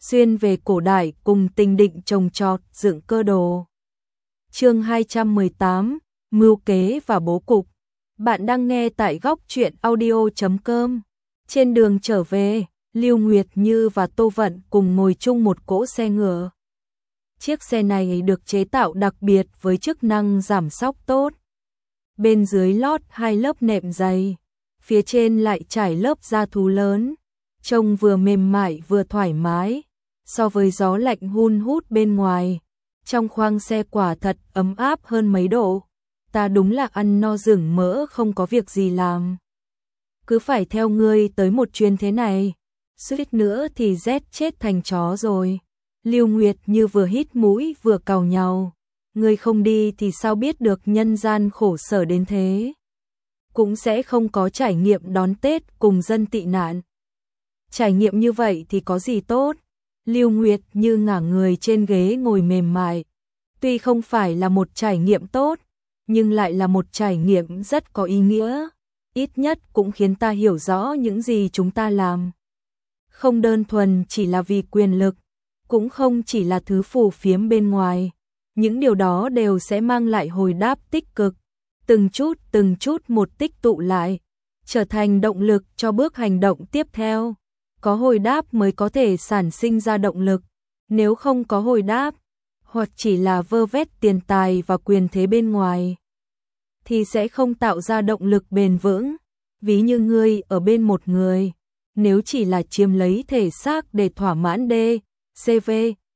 xuyên về cổ đại cùng tình định trồng trọt dựng cơ đồ. Chương 218, mưu kế và bố cục. Bạn đang nghe tại góc truyện audio.com. Trên đường trở về, Lưu Nguyệt Như và Tô Vận cùng ngồi chung một cỗ xe ngựa. Chiếc xe này được chế tạo đặc biệt với chức năng giảm xóc tốt. Bên dưới lót 2 lớp nệm dày, phía trên lại trải lớp da thú lớn, trông vừa mềm mại vừa thoải mái. So với gió lạnh hun hút bên ngoài, trong khoang xe quả thật ấm áp hơn mấy độ. Ta đúng là ăn no rừng mỡ không có việc gì làm. Cứ phải theo ngươi tới một chuyến thế này, suýt nữa thì rét chết thành chó rồi. Lưu Nguyệt Như vừa hít mũi vừa càu nhàu. Ngươi không đi thì sao biết được nhân gian khổ sở đến thế. Cũng sẽ không có trải nghiệm đón Tết cùng dân tị nạn. Trải nghiệm như vậy thì có gì tốt. Lưu Nguyệt Như ngả người trên ghế ngồi mềm mại. Tuy không phải là một trải nghiệm tốt, nhưng lại là một trải nghiệm rất có ý nghĩa. Ít nhất cũng khiến ta hiểu rõ những gì chúng ta làm. Không đơn thuần chỉ là vì quyền lực, cũng không chỉ là thứ phù phiếm bên ngoài. Những điều đó đều sẽ mang lại hồi đáp tích cực. Từng chút một tích tụ lại, trở thành động lực cho bước hành động tiếp theo. Có hồi đáp mới có thể sản sinh ra động lực. Nếu không có hồi đáp, hoặc chỉ là vơ vét tiền tài và quyền thế bên ngoài, thì sẽ không tạo ra động lực bền vững. Ví như ngươi ở bên một người, nếu chỉ là chiếm lấy thể xác để thỏa mãn CV,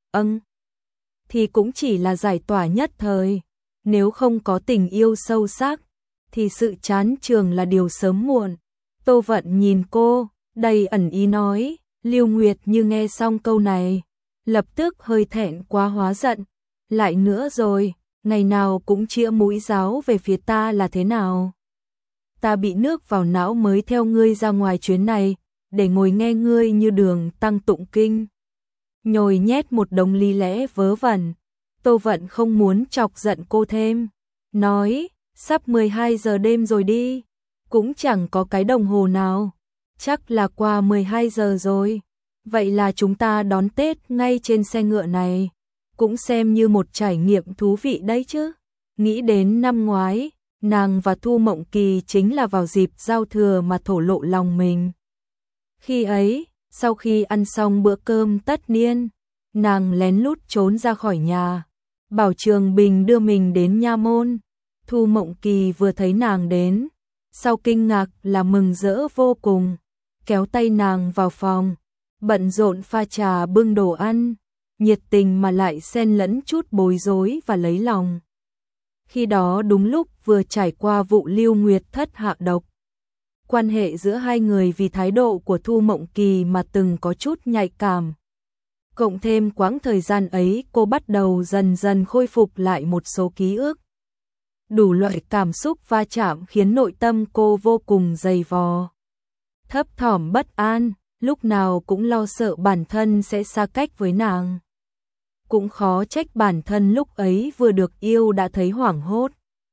thì cũng chỉ là giải tỏa nhất thời. Nếu không có tình yêu sâu sắc, thì sự chán chường là điều sớm muộn. Tô Vận nhìn cô, đầy ẩn ý nói. Lưu Nguyệt Như nghe xong câu này, lập tức hơi thẹn quá hóa giận. Lại nữa rồi, ngày nào cũng chĩa mũi giáo về phía ta là thế nào? Ta bị nước vào não mới theo ngươi ra ngoài chuyến này, để ngồi nghe ngươi như Đường Tăng tụng kinh. Nhồi nhét một đống lý lẽ vớ vẩn. Tô Vận không muốn chọc giận cô thêm, nói, sắp 12 giờ đêm rồi đi, cũng chẳng có cái đồng hồ nào, chắc là qua 12 giờ rồi. Vậy là chúng ta đón Tết ngay trên xe ngựa này, cũng xem như một trải nghiệm thú vị đấy chứ. Nghĩ đến năm ngoái, nàng và Thu Mộng Kỳ chính là vào dịp giao thừa mà thổ lộ lòng mình. Khi ấy, sau khi ăn xong bữa cơm tất niên, nàng lén lút trốn ra khỏi nhà, bảo Trường Bình đưa mình đến nha môn. Thu Mộng Kỳ vừa thấy nàng đến, sau kinh ngạc là mừng rỡ vô cùng, kéo tay nàng vào phòng, bận rộn pha trà bưng đồ ăn, nhiệt tình mà lại xen lẫn chút bối rối và lấy lòng. Khi đó đúng lúc vừa trải qua vụ Lưu Nguyệt Thất hạ độc. Quan hệ giữa hai người vì thái độ của Thu Mộng Kỳ mà từng có chút nhạy cảm. Cộng thêm quãng thời gian ấy cô bắt đầu dần dần khôi phục lại một số ký ức. Đủ loại cảm xúc va chạm khiến nội tâm cô vô cùng dày vò. Thấp thỏm bất an, lúc nào cũng lo sợ bản thân sẽ xa cách với nàng. Cũng khó trách bản thân lúc ấy vừa được yêu đã thấy hoảng hốt.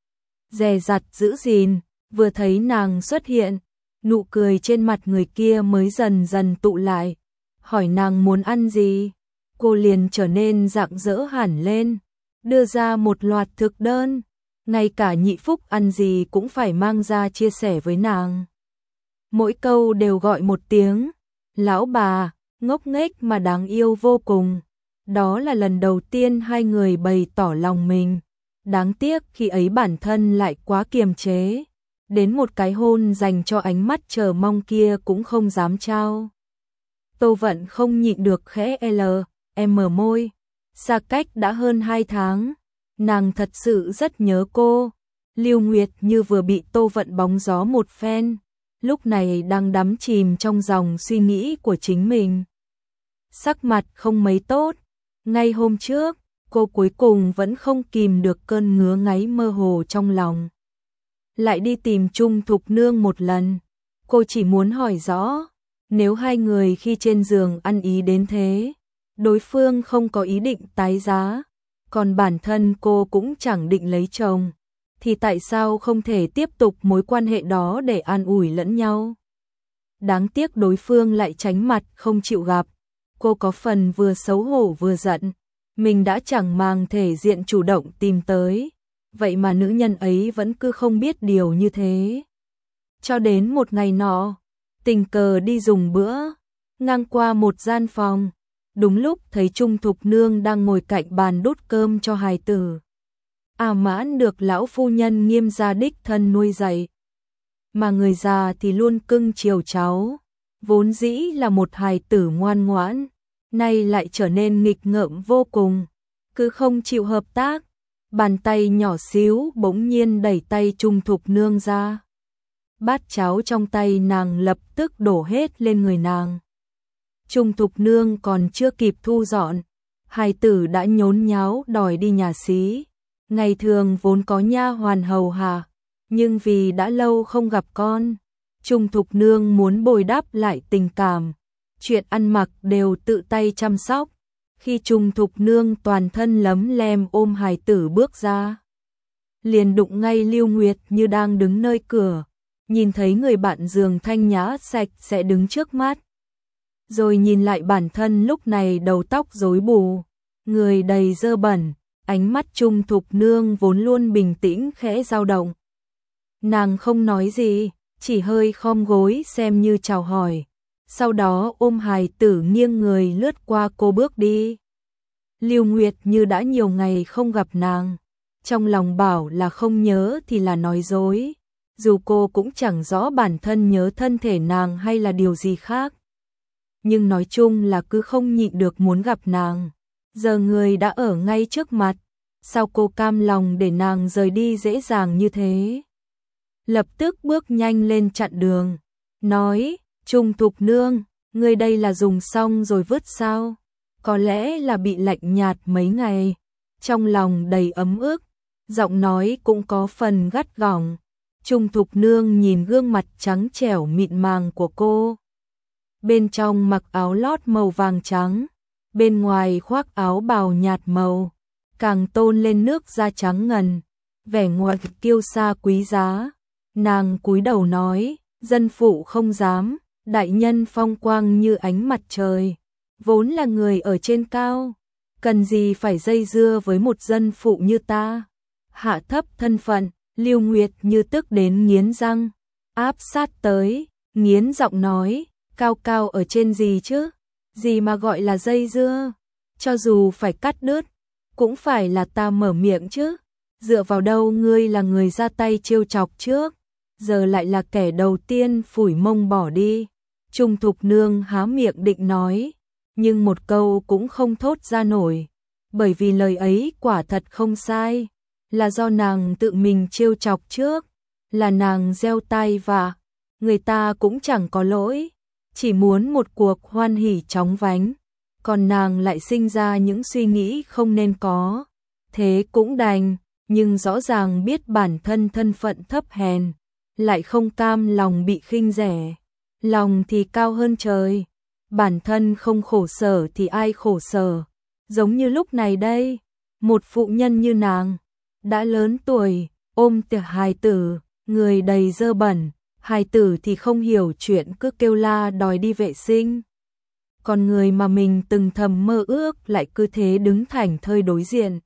Dè dặt giữ gìn, vừa thấy nàng xuất hiện, nụ cười trên mặt người kia mới dần dần tụ lại. Hỏi nàng muốn ăn gì, cô liền trở nên rạng rỡ hẳn lên, đưa ra một loạt thực đơn. Ngay cả Nhị Phúc ăn gì cũng phải mang ra chia sẻ với nàng. Mỗi câu đều gọi một tiếng, lão bà, ngốc nghếch mà đáng yêu vô cùng. Đó là lần đầu tiên hai người bày tỏ lòng mình. Đáng tiếc khi ấy bản thân lại quá kiềm chế. Đến một cái hôn dành cho ánh mắt chờ mong kia cũng không dám trao. Tô Vận không nhịn được khẽ mở môi. Xa cách đã hơn 2 tháng. Nàng thật sự rất nhớ cô. Lưu Nguyệt Như vừa bị Tô Vận bóng gió một phen, lúc này đang đắm chìm trong dòng suy nghĩ của chính mình. Sắc mặt không mấy tốt. Ngay hôm trước, cô cuối cùng vẫn không kìm được cơn ngứa ngáy mơ hồ trong lòng. Lại đi tìm Trung Thục Nương một lần. Cô chỉ muốn hỏi rõ, nếu hai người khi trên giường ăn ý đến thế, đối phương không có ý định tái giá, còn bản thân cô cũng chẳng định lấy chồng, thì tại sao không thể tiếp tục mối quan hệ đó để an ủi lẫn nhau? Đáng tiếc đối phương lại tránh mặt không chịu gặp. Cô có phần vừa xấu hổ vừa giận, mình đã chẳng mang thể diện chủ động tìm tới, vậy mà nữ nhân ấy vẫn cứ không biết điều như thế. Cho đến một ngày nọ, tình cờ đi dùng bữa, ngang qua một gian phòng, đúng lúc thấy Trung Thục Nương đang ngồi cạnh bàn đút cơm cho hài tử. Mãn được lão phu nhân Nghiêm gia đích thân nuôi dạy, mà người già thì luôn cưng chiều cháu, vốn dĩ là một hài tử ngoan ngoãn, nay lại trở nên nghịch ngợm vô cùng, cứ không chịu hợp tác. Bàn tay nhỏ xíu bỗng nhiên đẩy tay Trung Thục Nương ra. Bát cháo trong tay nàng lập tức đổ hết lên người nàng. Trung Thục Nương còn chưa kịp thu dọn, hài tử đã nhốn nháo đòi đi nhà xí. Ngày thường vốn có nha hoàn hầu hạ, nhưng vì đã lâu không gặp con, Trung Thục Nương muốn bồi đắp lại tình cảm. Chuyện ăn mặc đều tự tay chăm sóc. Khi Trung Thục Nương toàn thân lấm lem ôm hài tử bước ra, liền đụng ngay Lưu Nguyệt Như đang đứng nơi cửa, nhìn thấy người bạn giường thanh nhã sạch sẽ đứng trước mắt. Rồi nhìn lại bản thân lúc này đầu tóc rối bù, người đầy dơ bẩn, ánh mắt Trung Thục Nương vốn luôn bình tĩnh khẽ dao động. Nàng không nói gì, chỉ hơi khom gối xem như chào hỏi, sau đó ôm hài tử nghiêng người lướt qua cô bước đi. Lưu Nguyệt Như đã nhiều ngày không gặp nàng, trong lòng bảo là không nhớ thì là nói dối, dù cô cũng chẳng rõ bản thân nhớ thân thể nàng hay là điều gì khác. Nhưng nói chung là cứ không nhịn được muốn gặp nàng, giờ người đã ở ngay trước mặt, sao cô cam lòng để nàng rời đi dễ dàng như thế. Lập tức bước nhanh lên chặn đường, nói, Trung Thục Nương, ngươi đây là dùng xong rồi vứt sao? Có lẽ là bị lạnh nhạt mấy ngày, trong lòng đầy ấm ức, giọng nói cũng có phần gắt gỏng. Trung Thục Nương nhìn gương mặt trắng trẻo mịn màng của cô. Bên trong mặc áo lót màu vàng trắng, bên ngoài khoác áo bào nhạt màu, càng tôn lên nước da trắng ngần, vẻ ngoài kiêu sa quý giá. Nàng cúi đầu nói, dân phụ không dám, đại nhân phong quang như ánh mặt trời, vốn là người ở trên cao, cần gì phải dây dưa với một dân phụ như ta. Hạ thấp thân phận, Lưu Nguyệt Như tức đến nghiến răng, áp sát tới, nghiến giọng nói, cao cao ở trên gì chứ, gì mà gọi là dây dưa, cho dù phải cắt đứt, cũng phải là ta mở miệng chứ, dựa vào đâu ngươi là người ra tay trêu chọc trước, giờ lại là kẻ đầu tiên phủi mông bỏ đi. Trung Thục Nương há miệng định nói, nhưng một câu cũng không thốt ra nổi, bởi vì lời ấy quả thật không sai, là do nàng tự mình trêu chọc trước, là nàng gieo tai vạ, người ta cũng chẳng có lỗi, chỉ muốn một cuộc hoan hỉ chóng vánh, còn nàng lại sinh ra những suy nghĩ không nên có, thế cũng đành, nhưng rõ ràng biết bản thân thân phận thấp hèn, lại không cam lòng bị khinh rẻ, lòng thì cao hơn trời, bản thân không khổ sở thì ai khổ sở, giống như lúc này đây, một phụ nhân như nàng, đã lớn tuổi, ôm tiệc hài tử, người đầy dơ bẩn, hài tử thì không hiểu chuyện cứ kêu la đòi đi vệ sinh. Còn người mà mình từng thầm mơ ước lại cứ thế đứng thảnh thơi đối diện,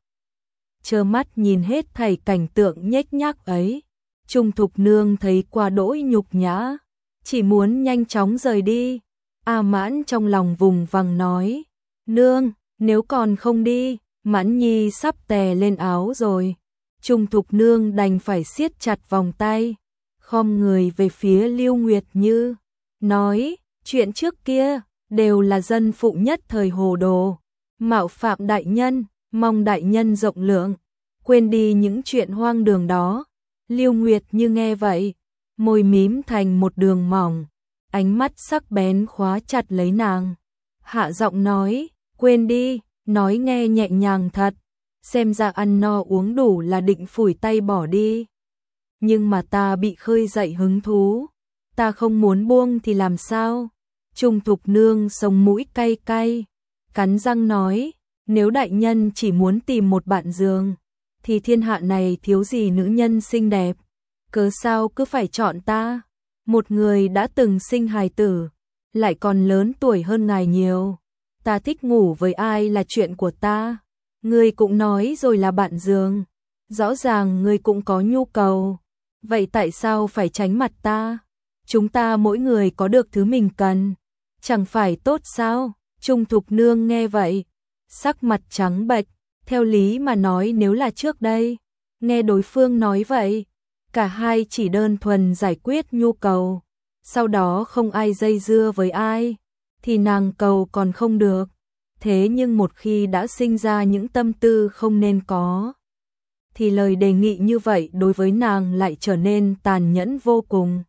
trơ mắt nhìn hết thảy cảnh tượng nhếch nhác ấy. Trung Thục Nương thấy qua đỗi nhục nhã, chỉ muốn nhanh chóng rời đi. Mãn trong lòng vùng vằng nói, nương, nếu còn không đi, Mãn Nhi sắp tè lên áo rồi. Trung Thục Nương đành phải siết chặt vòng tay, khom người về phía Lưu Nguyệt Như, nói, chuyện trước kia đều là dân phụ nhất thời hồ đồ, mạo phạm đại nhân, mong đại nhân rộng lượng, quên đi những chuyện hoang đường đó. Lưu Nguyệt Như nghe vậy, môi mím thành một đường mỏng, ánh mắt sắc bén khóa chặt lấy nàng, hạ giọng nói, quên đi, nói nghe nhẹ nhàng thật, xem ra ăn no uống đủ là định phủi tay bỏ đi. Nhưng mà ta bị khơi dậy hứng thú, ta không muốn buông thì làm sao? Trung Thục Nương sống mũi cay cay, cắn răng nói, nếu đại nhân chỉ muốn tìm một bạn giường, thì thiên hạ này thiếu gì nữ nhân xinh đẹp, cớ sao cứ phải chọn ta, một người đã từng sinh hài tử, lại còn lớn tuổi hơn ngài nhiều. ta thích ngủ với ai là chuyện của ta. Ngươi cũng nói rồi là bạn giường, rõ ràng ngươi cũng có nhu cầu. Vậy tại sao phải tránh mặt ta? Chúng ta mỗi người có được thứ mình cần, chẳng phải tốt sao? Trung Thục Nương nghe vậy, sắc mặt trắng bệch, theo lý mà nói nếu là trước đây, nghe đối phương nói vậy, cả hai chỉ đơn thuần giải quyết nhu cầu, sau đó không ai dây dưa với ai, thì nàng cầu còn không được. Thế nhưng một khi đã sinh ra những tâm tư không nên có, thì lời đề nghị như vậy đối với nàng lại trở nên tàn nhẫn vô cùng.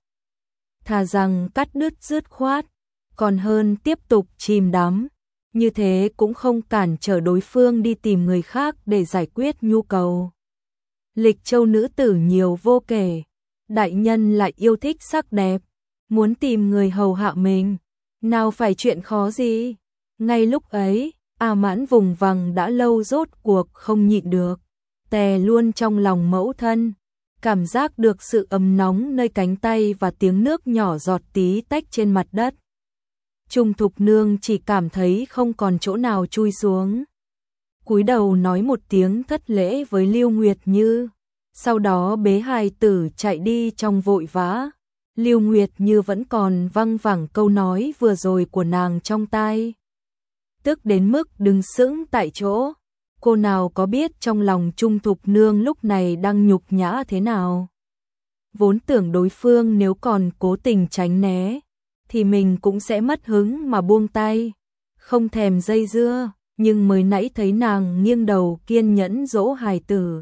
Thà rằng cắt đứt dứt khoát, còn hơn tiếp tục chìm đắm, như thế cũng không cản trở đối phương đi tìm người khác để giải quyết nhu cầu. Lịch Châu nữ tử nhiều vô kể, đại nhân lại yêu thích sắc đẹp, muốn tìm người hầu hạ mình, nào phải chuyện khó gì. Ngay lúc ấy, A Mãn vùng vằng đã lâu rốt cuộc không nhịn được, tè luôn trong lòng mẫu thân, cảm giác được sự ấm nóng nơi cánh tay và tiếng nước nhỏ giọt tí tách trên mặt đất. Trung Thục Nương chỉ cảm thấy không còn chỗ nào chui xuống, cúi đầu nói một tiếng thất lễ với Lưu Nguyệt Như, sau đó bế hài tử chạy đi trong vội vã. Lưu Nguyệt Như vẫn còn văng vẳng câu nói vừa rồi của nàng trong tai, tức đến mức đứng sững tại chỗ. Cô nào có biết trong lòng Trung Thục Nương lúc này đang nhục nhã thế nào. Vốn tưởng đối phương nếu còn cố tình tránh né, thì mình cũng sẽ mất hứng mà buông tay, không thèm dây dưa, nhưng mới nãy thấy nàng nghiêng đầu kiên nhẫn dỗ hài tử.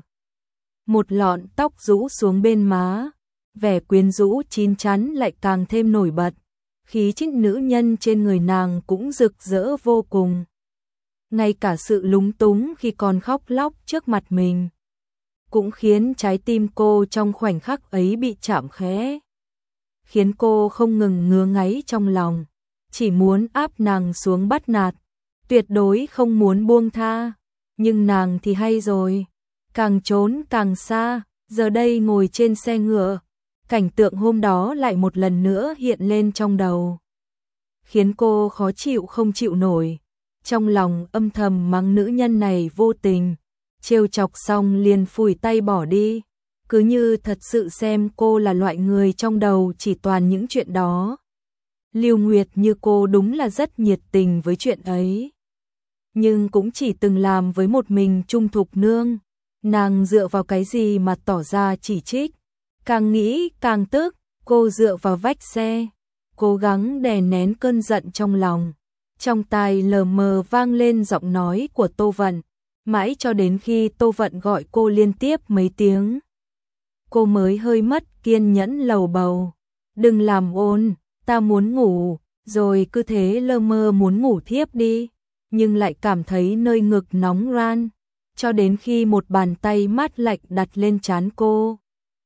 Một lọn tóc rũ xuống bên má, vẻ quyến rũ chín chắn lại càng thêm nổi bật, khí chất nữ nhân trên người nàng cũng rực rỡ vô cùng. Ngay cả sự lúng túng khi còn khóc lóc trước mặt mình, cũng khiến trái tim cô trong khoảnh khắc ấy bị chạm khẽ, khiến cô không ngừng ngứa ngáy trong lòng, chỉ muốn áp nàng xuống bắt nạt, tuyệt đối không muốn buông tha. Nhưng nàng thì hay rồi, càng trốn càng xa, giờ đây ngồi trên xe ngựa, cảnh tượng hôm đó lại một lần nữa hiện lên trong đầu, khiến cô khó chịu không chịu nổi. Trong lòng âm thầm mắng nữ nhân này vô tình, trêu chọc xong liền phủi tay bỏ đi, cứ như thật sự xem cô là loại người trong đầu chỉ toàn những chuyện đó. Lưu Nguyệt Như cô đúng là rất nhiệt tình với chuyện ấy, nhưng cũng chỉ từng làm với một mình Trung Thục Nương, nàng dựa vào cái gì mà tỏ ra chỉ trích. Càng nghĩ càng tức, cô dựa vào vách xe, cố gắng đè nén cơn giận trong lòng. Trong tai lờ mờ vang lên giọng nói của Tô Vận, mãi cho đến khi Tô Vận gọi cô liên tiếp mấy tiếng, cô mới hơi mất kiên nhẫn lầu bầu. Đừng làm ồn, ta muốn ngủ, rồi cứ thế lơ mơ muốn ngủ thiếp đi, nhưng lại cảm thấy nơi ngực nóng ran, cho đến khi một bàn tay mát lạnh đặt lên trán cô.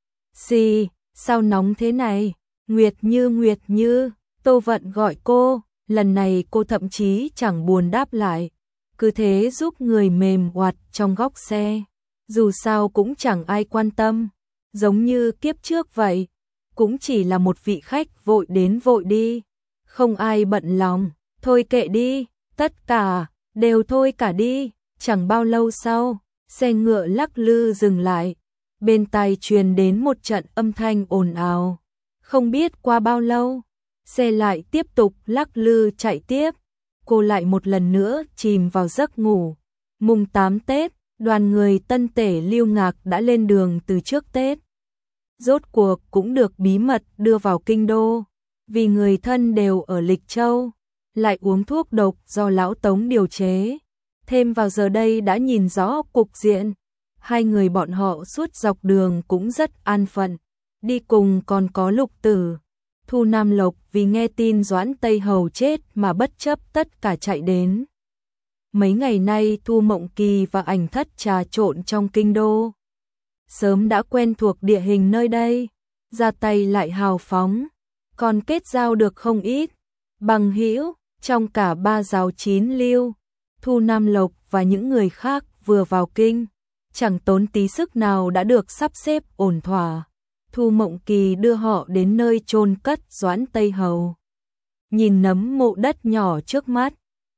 Xì, sao nóng thế này? Nguyệt Như, Tô Vận gọi cô, lần này cô thậm chí chẳng buồn đáp lại, cứ thế giúp người mềm oặt trong góc xe, dù sao cũng chẳng ai quan tâm, giống như kiếp trước vậy, cũng chỉ là một vị khách vội đến vội đi, không ai bận lòng, thôi kệ đi, tất cả đều thôi cả đi. Chẳng bao lâu sau, xe ngựa lắc lư dừng lại, bên tai truyền đến một trận âm thanh ồn ào. Không biết qua bao lâu, xe lại tiếp tục lắc lư chạy tiếp, cô lại một lần nữa chìm vào giấc ngủ. Mùng 8 Tết, đoàn người Tân Tể Lưu Ngạc đã lên đường từ trước Tết. Rốt cuộc cũng được bí mật đưa vào kinh đô, vì người thân đều ở Lịch Châu, lại uống thuốc độc do lão Tống điều chế. Thêm vào giờ đây đã nhìn rõ cục diện, hai người bọn họ suốt dọc đường cũng rất an phận, đi cùng còn có Lục Tử, Thu Nam Lộc vì nghe tin Doãn Tây Hầu chết mà bất chấp tất cả chạy đến. Mấy ngày nay Thu Mộng Kỳ và Ảnh Thất trà trộn trong kinh đô, sớm đã quen thuộc địa hình nơi đây, ra tay lại hào phóng, còn kết giao được không ít bằng hữu trong cả ba giáo chín lưu. Thu Nam Lộc và những người khác vừa vào kinh, chẳng tốn tí sức nào đã được sắp xếp ổn thỏa. Thu Mộng Kỳ đưa họ đến nơi chôn cất Doãn Tây Hầu. Nhìn nấm mộ đất nhỏ trước mắt,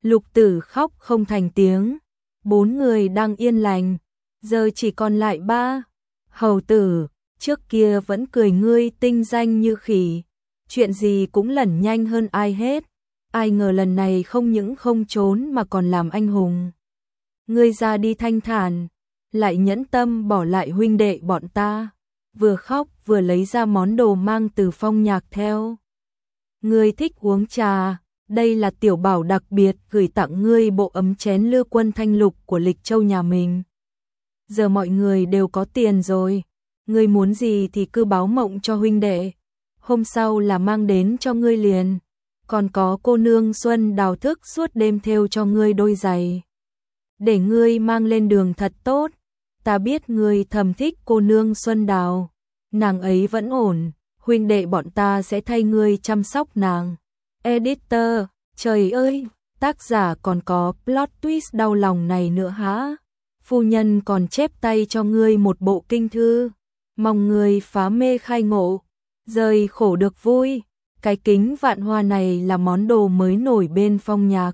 Lục Tử khóc không thành tiếng. 4 người đang yên lành, giờ chỉ còn lại 3. Hầu tử, trước kia vẫn cười ngươi tinh danh như khỉ, chuyện gì cũng lẩn nhanh hơn ai hết. Ai ngờ lần này không những không trốn mà còn làm anh hùng. Ngươi ra đi thanh thản, lại nhẫn tâm bỏ lại huynh đệ bọn ta. Vừa khóc vừa lấy ra món đồ mang từ Phong Nhạc theo. Ngươi thích uống trà, đây là tiểu bảo đặc biệt gửi tặng ngươi bộ ấm chén Lư Quân Thanh Lục của Lịch Châu nhà mình. Giờ mọi người đều có tiền rồi, ngươi muốn gì thì cứ báo mộng cho huynh đệ, hôm sau là mang đến cho ngươi liền. Còn có cô nương Xuân Đào thức suốt đêm thêu cho ngươi đôi giày, để ngươi mang lên đường thật tốt. Ta biết ngươi thầm thích cô nương Xuân Đào, nàng ấy vẫn ổn, huynh đệ bọn ta sẽ thay ngươi chăm sóc nàng. Editor, trời ơi, tác giả còn có plot twist đau lòng này nữa hả? Phu nhân còn chép tay cho ngươi một bộ kinh thư, mong ngươi phá mê khai ngộ, rời khổ được vui. Cái kính vạn hoa này là món đồ mới nổi bên Phong Nhạc,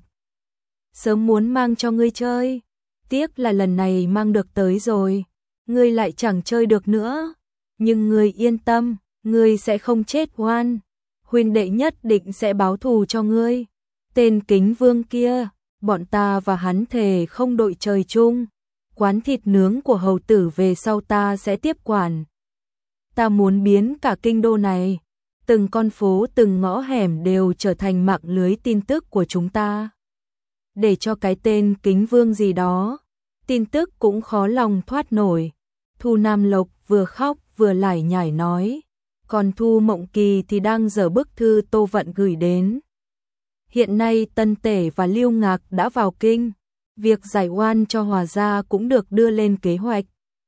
sớm muốn mang cho ngươi chơi, tiếc là lần này mang được tới rồi, ngươi lại chẳng chơi được nữa. Nhưng ngươi yên tâm, ngươi sẽ không chết oan, huynh đệ nhất định sẽ báo thù cho ngươi. Tên Kính Vương kia, bọn ta và hắn thề không đội trời chung. Quán thịt nướng của hầu tử về sau ta sẽ tiếp quản. Ta muốn biến cả kinh đô này, từng con phố từng ngõ hẻm đều trở thành mạng lưới tin tức của chúng ta. Để cho cái tên Kính Vương gì đó, tin tức cũng khó lòng thoát nổi. Thu Nam Lộc vừa khóc vừa lải nhải nói, còn Thu Mộng Kỳ thì đang dở bức thư Tô Vận gửi đến. Hiện nay Tân Tể và Liêu Ngạc đã vào kinh, việc giải oan cho Hòa gia cũng được đưa lên kế hoạch.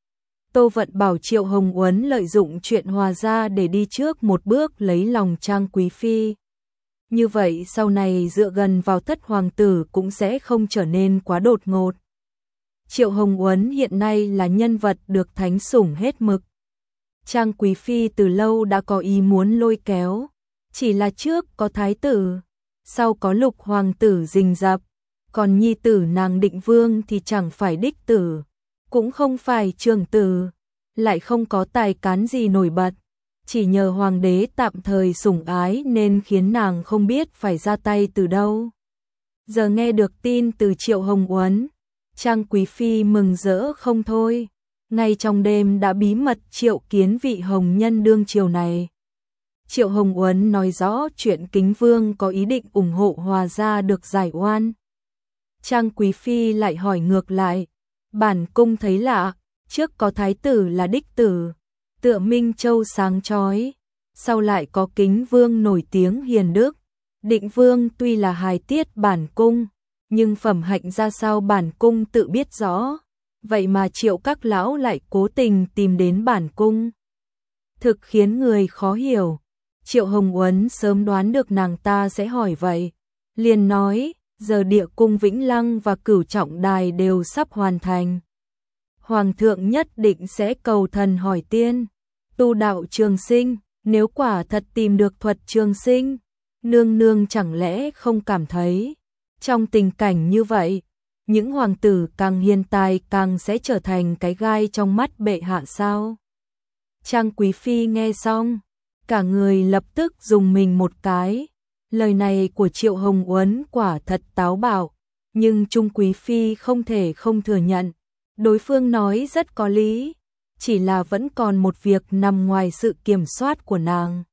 Tô Vận bảo Triệu Hồng Uấn lợi dụng chuyện Hòa gia để đi trước một bước lấy lòng Trang Quý Phi. Như vậy sau này dựa gần vào thất hoàng tử cũng sẽ không trở nên quá đột ngột. Triệu Hồng Uấn hiện nay là nhân vật được thánh sủng hết mực. Trang Quý Phi từ lâu đã có ý muốn lôi kéo, chỉ là trước có thái tử, sau có lục hoàng tử rình rập, còn nhi tử nàng Định Vương thì chẳng phải đích tử, cũng không phải trưởng tử, lại không có tài cán gì nổi bật, chỉ nhờ hoàng đế tạm thời sủng ái nên khiến nàng không biết phải ra tay từ đâu. Giờ nghe được tin từ Triệu Hồng Uấn, Trang Quý Phi mừng rỡ không thôi, ngay trong đêm đã bí mật triệu kiến vị hồng nhân đương triều này. Triệu Hồng Uấn nói rõ chuyện Kính Vương có ý định ủng hộ Hòa gia được giải oan. Trang Quý Phi lại hỏi ngược lại, bản cung thấy lạ, trước có thái tử là đích tử, tựa Minh Châu sáng chói, sau lại có Kính Vương nổi tiếng hiền đức, Định Vương tuy là hài tiết bản cung, nhưng phẩm hạnh ra sao bản cung tự biết rõ, vậy mà Triệu các lão lại cố tình tìm đến bản cung. Thực khiến người khó hiểu. Triệu Hồng Uấn sớm đoán được nàng ta sẽ hỏi vậy, liền nói, giờ địa cung Vĩnh Lăng và Cửu Trọng Đài đều sắp hoàn thành. Hoàng thượng nhất định sẽ cầu thần hỏi tiên, tu đạo trường sinh, nếu quả thật tìm được thuật trường sinh, nương nương chẳng lẽ không cảm thấy, trong tình cảnh như vậy, những hoàng tử càng hiền tài càng sẽ trở thành cái gai trong mắt bệ hạ sao? Trang Quý Phi nghe xong, cả người lập tức dùng mình một cái. Lời này của Triệu Hồng Uấn quả thật táo bạo, nhưng Trung Quý Phi không thể không thừa nhận. Đối phương nói rất có lý, chỉ là vẫn còn một việc nằm ngoài sự kiểm soát của nàng.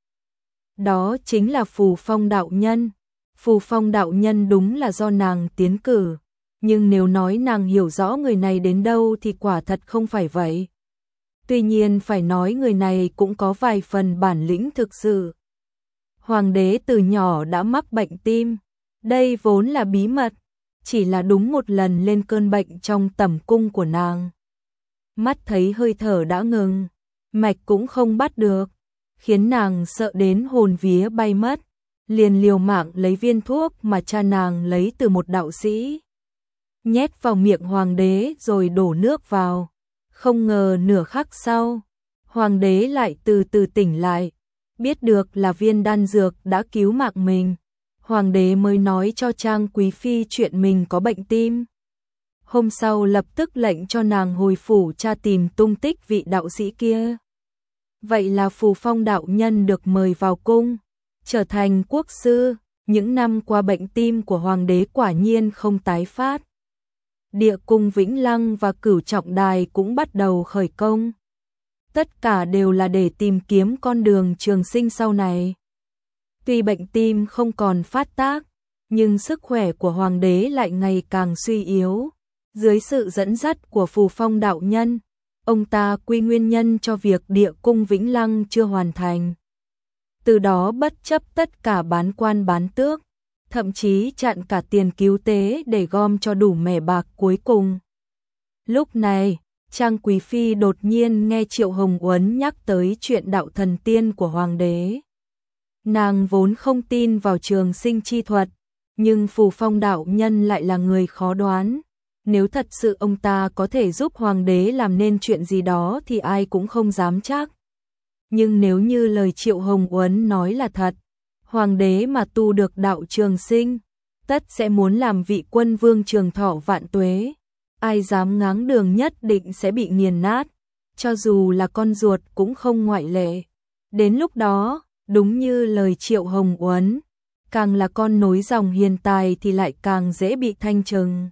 Đó chính là Phù Phong đạo nhân. Phù Phong đạo nhân đúng là do nàng tiến cử, nhưng nếu nói nàng hiểu rõ người này đến đâu thì quả thật không phải vậy. Tuy nhiên phải nói người này cũng có vài phần bản lĩnh thực sự. Hoàng đế từ nhỏ đã mắc bệnh tim, đây vốn là bí mật, chỉ là đúng một lần lên cơn bệnh trong tẩm cung của nàng. Mắt thấy hơi thở đã ngừng, mạch cũng không bắt được, khiến nàng sợ đến hồn vía bay mất, liền liều mạng lấy viên thuốc mà cha nàng lấy từ một đạo sĩ, nhét vào miệng hoàng đế rồi đổ nước vào. Không ngờ nửa khắc sau, hoàng đế lại từ từ tỉnh lại, biết được là viên đan dược đã cứu mạng mình. hoàng đế mới nói cho Trang Quý Phi chuyện mình có bệnh tim. Hôm sau lập tức lệnh cho nàng hồi phủ tra tìm tung tích vị đạo sĩ kia. Vậy là Phù Phong đạo nhân được mời vào cung, trở thành quốc sư. Những năm qua bệnh tim của hoàng đế quả nhiên không tái phát. Địa cung Vĩnh Lăng và Cửu Trọng Đài cũng bắt đầu khởi công. Tất cả đều là để tìm kiếm con đường trường sinh sau này. Tuy bệnh tim không còn phát tác, nhưng sức khỏe của hoàng đế lại ngày càng suy yếu. Dưới sự dẫn dắt của Phù Phong đạo nhân, ông ta quy nguyên nhân cho việc địa cung Vĩnh Lăng chưa hoàn thành. Từ đó bất chấp tất cả bán quan bán tước, thậm chí chặn cả tiền cứu tế để gom cho đủ mẻ bạc cuối cùng. Lúc này, Trang Quý Phi đột nhiên nghe Triệu Hồng Uẩn nhắc tới chuyện đạo thần tiên của hoàng đế. Nàng vốn không tin vào trường sinh chi thuật, nhưng Phù Phong đạo nhân lại là người khó đoán. Nếu thật sự ông ta có thể giúp hoàng đế làm nên chuyện gì đó thì ai cũng không dám chắc. Nhưng nếu như lời Triệu Hồng Uẩn nói là thật, hoàng đế mà tu được đạo trường sinh, tất sẽ muốn làm vị quân vương trường thọ vạn tuế. Ai dám ngáng đường nhất định sẽ bị nghiền nát, cho dù là con ruột cũng không ngoại lệ. Đến lúc đó, đúng như lời Triệu Hồng Uẩn, càng là con nối dòng hiền tài thì lại càng dễ bị thanh trừng.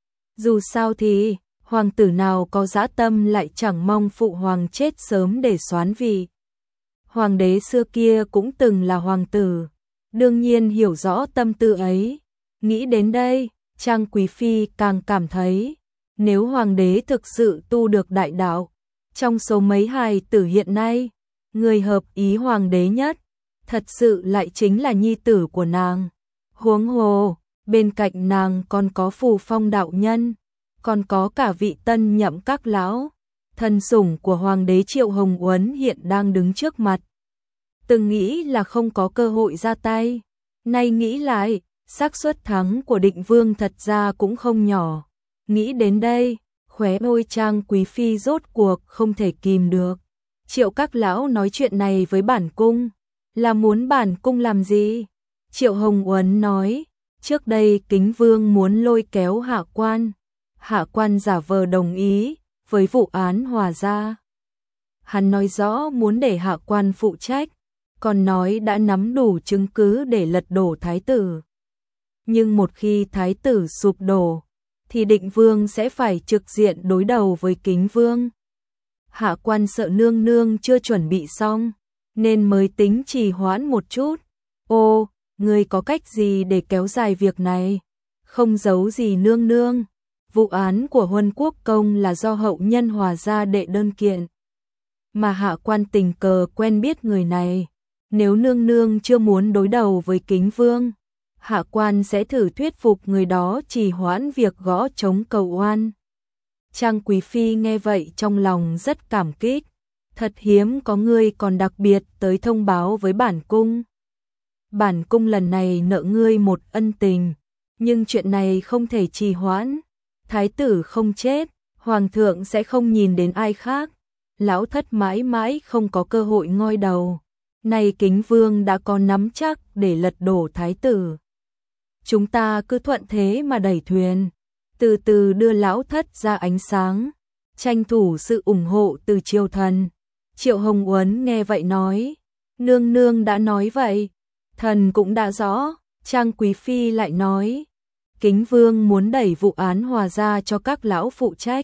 Dù sao thì, hoàng tử nào có dã tâm lại chẳng mong phụ hoàng chết sớm để soán vị. Hoàng đế xưa kia cũng từng là hoàng tử, đương nhiên hiểu rõ tâm tư ấy. Nghĩ đến đây, Trang Quý Phi càng cảm thấy, nếu hoàng đế thực sự tu được đại đạo, trong số mấy hài tử hiện nay, người hợp ý hoàng đế nhất, thật sự lại chính là nhi tử của nàng. Huống hồ, bên cạnh nàng còn có Phù Phong đạo nhân, còn có cả vị tân nhậm các lão. Thần sủng của hoàng đế Triệu Hồng Uẩn hiện đang đứng trước mặt. Từng nghĩ là không có cơ hội ra tay, nay nghĩ lại, xác suất thắng của Định Vương thật ra cũng không nhỏ. Nghĩ đến đây, khóe môi Trang Quý Phi rốt cuộc không thể kìm được. Triệu các lão nói chuyện này với bản cung, là muốn bản cung làm gì? Triệu Hồng Uẩn nói, trước đây Kính Vương muốn lôi kéo Hạ Quan. Hạ Quan giả vờ đồng ý với vụ án Hòa Gia. Hắn nói rõ muốn để Hạ Quan phụ trách, còn nói đã nắm đủ chứng cứ để lật đổ thái tử. Nhưng một khi thái tử sụp đổ, thì Định Vương sẽ phải trực diện đối đầu với Kính Vương. Hạ Quan sợ nương nương chưa chuẩn bị xong, nên mới tính trì hoãn một chút. Ô, ngươi có cách gì để kéo dài việc này? Không giấu gì nương nương. Vụ án của Huân Quốc Công là do hậu nhân Hòa Gia đệ đơn kiện. Mà Hạ Quan tình cờ quen biết người này. Nếu nương nương chưa muốn đối đầu với Kính Vương, Hạ Quan sẽ thử thuyết phục người đó trì hoãn việc gõ trống cầu oan. Trang Quý Phi nghe vậy trong lòng rất cảm kích. Thật hiếm có người còn đặc biệt tới thông báo với bản cung. Bản cung lần này nợ ngươi một ân tình, nhưng chuyện này không thể trì hoãn. Thái tử không chết, hoàng thượng sẽ không nhìn đến ai khác. Lão thất mãi mãi không có cơ hội ngoi đầu. Nay Kính Vương đã có nắm chắc để lật đổ thái tử. Chúng ta cứ thuận thế mà đẩy thuyền, từ từ đưa lão thất ra ánh sáng, tranh thủ sự ủng hộ từ triều thần. Triệu Hồng Uẩn nghe vậy nói, nương nương đã nói vậy, thần cũng đã rõ. Trang Quý Phi lại nói, Kính Vương muốn đẩy vụ án Hòa Gia cho các lão phụ trách.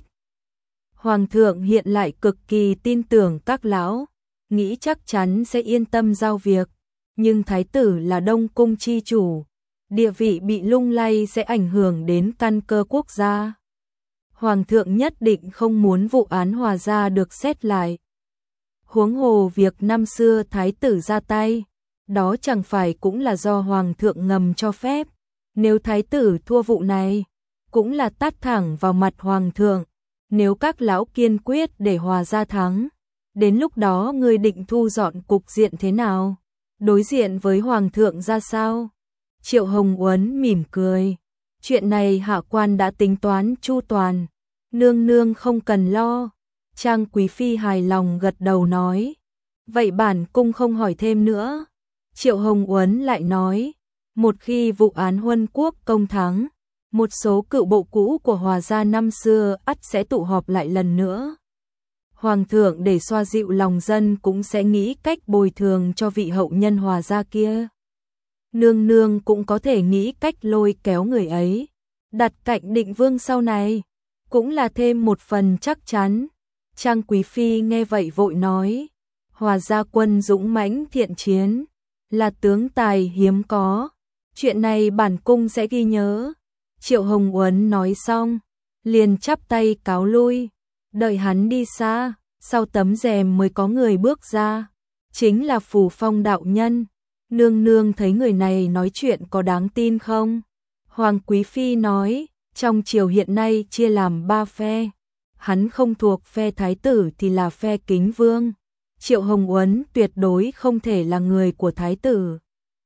Hoàng thượng hiện lại cực kỳ tin tưởng các lão, nghĩ chắc chắn sẽ yên tâm giao việc, nhưng thái tử là Đông Cung chi chủ, địa vị bị lung lay sẽ ảnh hưởng đến căn cơ quốc gia. Hoàng thượng nhất định không muốn vụ án Hòa Gia được xét lại. Huống hồ việc năm xưa thái tử ra tay, đó chẳng phải cũng là do hoàng thượng ngầm cho phép. Nếu thái tử thua vụ này, cũng là tát thẳng vào mặt hoàng thượng. Nếu các lão kiên quyết để Hòa Gia thắng, đến lúc đó ngươi định thu dọn cục diện thế nào? Đối diện với hoàng thượng ra sao? Triệu Hồng Uẩn mỉm cười. Chuyện này Hạ Quan đã tính toán chu toàn. Nương nương không cần lo. Trang Quý Phi hài lòng gật đầu nói. Vậy bản cung không hỏi thêm nữa. Triệu Hồng Uẩn lại nói. Một khi vụ án Huân Quốc công thắng, một số cựu bộ cũ của Hòa gia năm xưa ắt sẽ tụ họp lại lần nữa. Hoàng thượng để xoa dịu lòng dân cũng sẽ nghĩ cách bồi thường cho vị hậu nhân Hòa gia kia. Nương nương cũng có thể nghĩ cách lôi kéo người ấy, đặt cạnh Định Vương sau này, cũng là thêm một phần chắc chắn. Trang Quý Phi nghe vậy vội nói, Hòa gia quân dũng mãnh thiện chiến, là tướng tài hiếm có, chuyện này bản cung sẽ ghi nhớ. Triệu Hồng Uẩn nói xong, liền chắp tay cáo lui, đợi hắn đi xa, sau tấm rèm mới có người bước ra, chính là Phù Phong đạo nhân. Nương nương thấy người này nói chuyện có đáng tin không? Hoàng Quý Phi nói, trong triều hiện nay chia làm 3 phe, hắn không thuộc phe thái tử thì là phe Kính Vương. Triệu Hồng Uẩn tuyệt đối không thể là người của thái tử,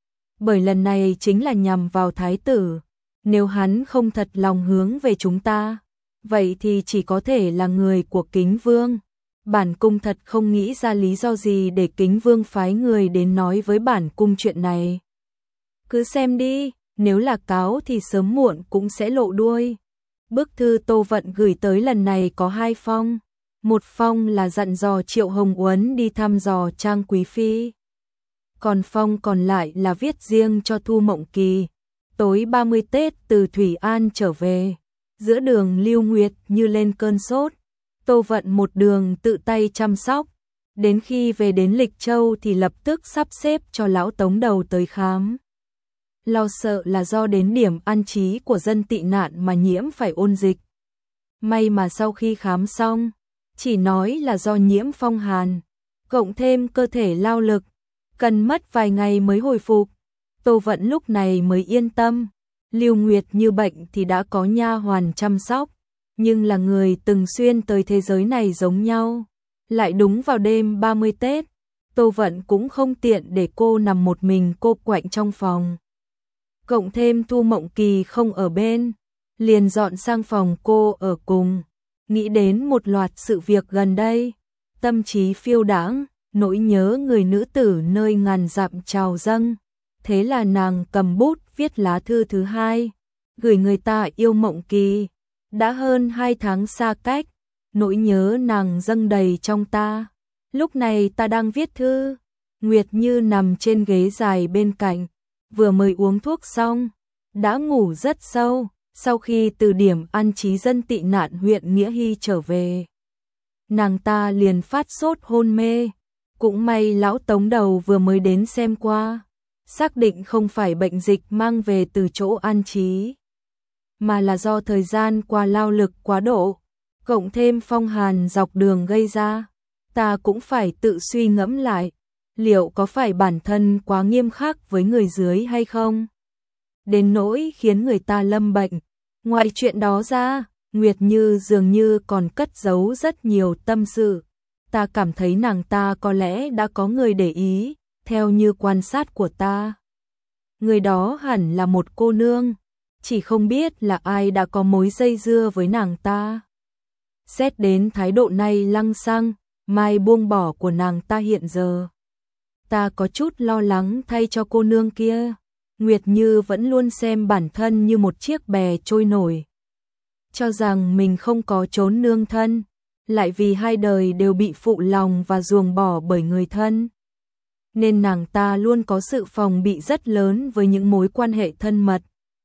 bởi lần này chính là nhằm vào thái tử. Nếu hắn không thật lòng hướng về chúng ta, vậy thì chỉ có thể là người của Kính Vương. Bản cung thật không nghĩ ra lý do gì để Kính Vương phái người đến nói với bản cung chuyện này. Cứ xem đi, nếu là cáo thì sớm muộn cũng sẽ lộ đuôi. Bức thư Tô Vận gửi tới lần này có 2 phong. Một phong là dặn dò Triệu Hồng Uẩn đi thăm dò Trang Quý Phi. Còn phong còn lại là viết riêng cho Thu Mộng Kỳ. Tối 30 Tết từ Thủy An trở về, giữa đường Lưu Nguyệt như lên cơn sốt. Tô Vận một đường tự tay chăm sóc, đến khi về đến Lịch Châu thì lập tức sắp xếp cho lão Tống Đầu tới khám. Lo sợ là do đến điểm an trí của dân tị nạn mà nhiễm phải ôn dịch. May mà sau khi khám xong, chỉ nói là do nhiễm phong hàn, cộng thêm cơ thể lao lực, cần mất vài ngày mới hồi phục. Tô Vận lúc này mới yên tâm. Lưu Nguyệt như bệnh thì đã có nha hoàn chăm sóc, nhưng là người từng xuyên tới thế giới này giống nhau. Lại đúng vào đêm 30 Tết, Tô Vận cũng không tiện để cô nằm một mình cô quạnh trong phòng. Cộng thêm Thu Mộng Kỳ không ở bên, liền dọn sang phòng cô ở cùng. Nghĩ đến một loạt sự việc gần đây, tâm trí phiêu đãng, nỗi nhớ người nữ tử nơi ngàn dặm trào dâng. Thế là nàng cầm bút viết lá thư thứ 2, gửi người ta yêu Mộng Kỳ. Đã hơn 2 tháng xa cách, nỗi nhớ nàng dâng đầy trong ta. Lúc này ta đang viết thư, Nguyệt Như nằm trên ghế dài bên cạnh, vừa mới uống thuốc xong, đã ngủ rất sâu, sau khi từ điểm an trí dân tị nạn huyện Nghĩa Hy trở về. Nàng ta liền phát sốt hôn mê, cũng may lão Tống Đầu vừa mới đến xem qua, xác định không phải bệnh dịch mang về từ chỗ an trí, mà là do thời gian qua lao lực quá độ, cộng thêm phong hàn dọc đường gây ra. Ta cũng phải tự suy ngẫm lại, liệu có phải bản thân quá nghiêm khắc với người dưới hay không? Đến nỗi khiến người ta lâm bệnh. Ngoài chuyện đó ra, Nguyệt Như dường như còn cất giấu rất nhiều tâm sự. Ta cảm thấy nàng ta có lẽ đã có người để ý, theo như quan sát của ta. Người đó hẳn là một cô nương, chỉ không biết là ai đã có mối dây dưa với nàng ta. Xét đến thái độ này lăng xăng, mai buông bỏ của nàng ta hiện giờ, ta có chút lo lắng thay cho cô nương kia. Nguyệt Như vẫn luôn xem bản thân như một chiếc bè trôi nổi, cho rằng mình không có chốn nương thân, lại vì hai đời đều bị phụ lòng và ruồng bỏ bởi người thân, nên nàng ta luôn có sự phòng bị rất lớn với những mối quan hệ thân mật.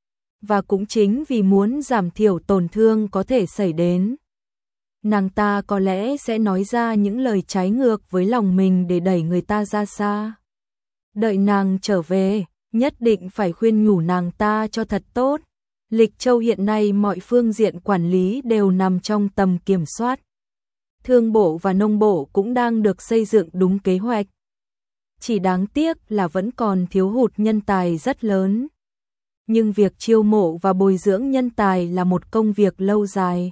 Và cũng chính vì muốn giảm thiểu tổn thương có thể xảy đến, nàng ta có lẽ sẽ nói ra những lời trái ngược với lòng mình để đẩy người ta ra xa. Đợi nàng trở về, nhất định phải khuyên nhủ nàng ta cho thật tốt. Lịch Châu hiện nay mọi phương diện quản lý đều nằm trong tầm kiểm soát. Thương bộ và nông bộ cũng đang được xây dựng đúng kế hoạch. Chỉ đáng tiếc là vẫn còn thiếu hụt nhân tài rất lớn. Nhưng việc chiêu mộ và bồi dưỡng nhân tài là một công việc lâu dài.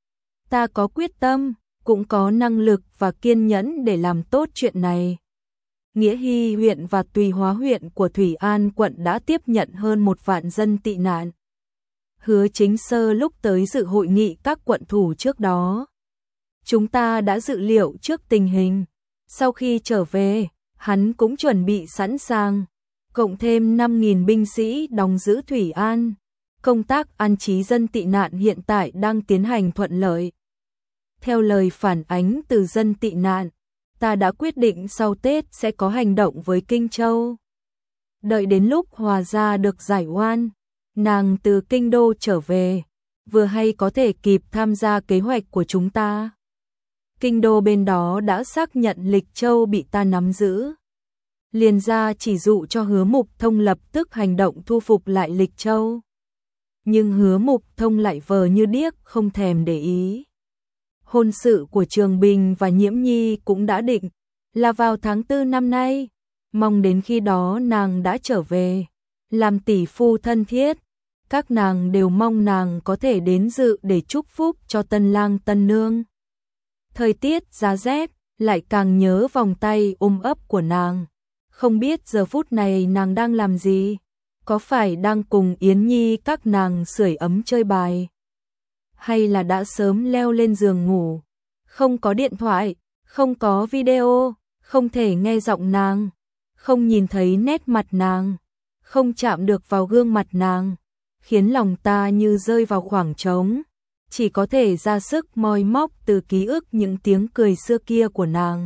Ta có quyết tâm, cũng có năng lực và kiên nhẫn để làm tốt chuyện này. Nghĩa Hy huyện và Tùy Hóa huyện của Thủy An quận đã tiếp nhận hơn 1 vạn dân tị nạn. Hứa Chính Sơ lúc tới dự hội nghị các quận thủ trước đó. Chúng ta đã dự liệu trước tình hình. Sau khi trở về, hắn cũng chuẩn bị sẵn sàng. cộng thêm 5.000 binh sĩ đóng giữ Thủy An. Công tác an trí dân tị nạn hiện tại đang tiến hành thuận lợi. Theo lời phản ánh từ dân tị nạn, ta đã quyết định sau Tết sẽ có hành động với Kinh Châu. Đợi đến lúc Hòa gia được giải oan, nàng từ Kinh Đô trở về, vừa hay có thể kịp tham gia kế hoạch của chúng ta. Kinh Đô bên đó đã xác nhận Lịch Châu bị ta nắm giữ. Liền ra chỉ dụ cho Hứa Mục Thông lập tức hành động thu phục lại Lịch Châu. Nhưng Hứa Mục Thông lại vờ như điếc không thèm để ý. Hôn sự của Trường Bình và Nhiễm Nhi cũng đã định là vào tháng 4 năm nay, mong đến khi đó nàng đã trở về, làm tỷ phu thân thiết. Các nàng đều mong nàng có thể đến dự để chúc phúc cho tân lang tân nương. Thời tiết giá rét, lại càng nhớ vòng tay ôm ấp của nàng. Không biết giờ phút này nàng đang làm gì? Có phải đang cùng Yến Nhi các nàng sưởi ấm chơi bài? Hay là đã sớm leo lên giường ngủ? Không có điện thoại, không có video, không thể nghe giọng nàng, không nhìn thấy nét mặt nàng, không chạm được vào gương mặt nàng, khiến lòng ta như rơi vào khoảng trống, chỉ có thể ra sức moi móc từ ký ức những tiếng cười xưa kia của nàng.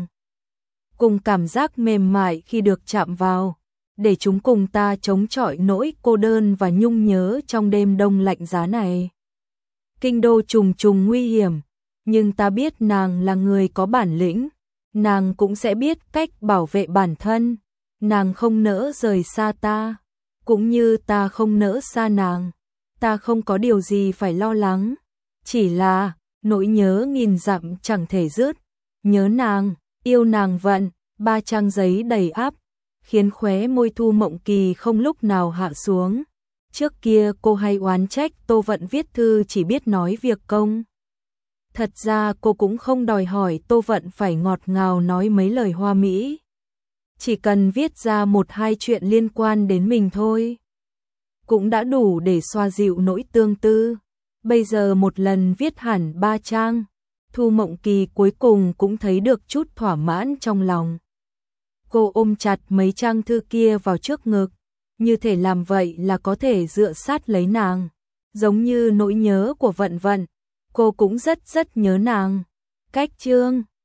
Cùng cảm giác mềm mại khi được chạm vào, để chúng cùng ta chống chọi nỗi cô đơn và nhung nhớ trong đêm đông lạnh giá này. Kinh Đô trùng trùng nguy hiểm, nhưng ta biết nàng là người có bản lĩnh, nàng cũng sẽ biết cách bảo vệ bản thân, nàng không nỡ rời xa ta, cũng như ta không nỡ xa nàng, ta không có điều gì phải lo lắng, chỉ là nỗi nhớ nghìn dặm chẳng thể dứt, nhớ nàng, yêu nàng vận, 3 trang giấy đầy ắp, khiến khóe môi Thu Mộng Kỳ không lúc nào hạ xuống. Trước kia cô hay oán trách Tô Vận viết thư chỉ biết nói việc công. Thật ra cô cũng không đòi hỏi Tô Vận phải ngọt ngào nói mấy lời hoa mỹ. Chỉ cần viết ra 1-2 chuyện liên quan đến mình thôi, cũng đã đủ để xoa dịu nỗi tương tư. Bây giờ một lần viết hẳn 3 trang, Thu Mộng Kỳ cuối cùng cũng thấy được chút thỏa mãn trong lòng. Cô ôm chặt mấy trang thư kia vào trước ngực, như thể làm vậy là có thể dựa sát lấy nàng, giống như nỗi nhớ của Vận Vận, cô cũng rất rất nhớ nàng. Cách chương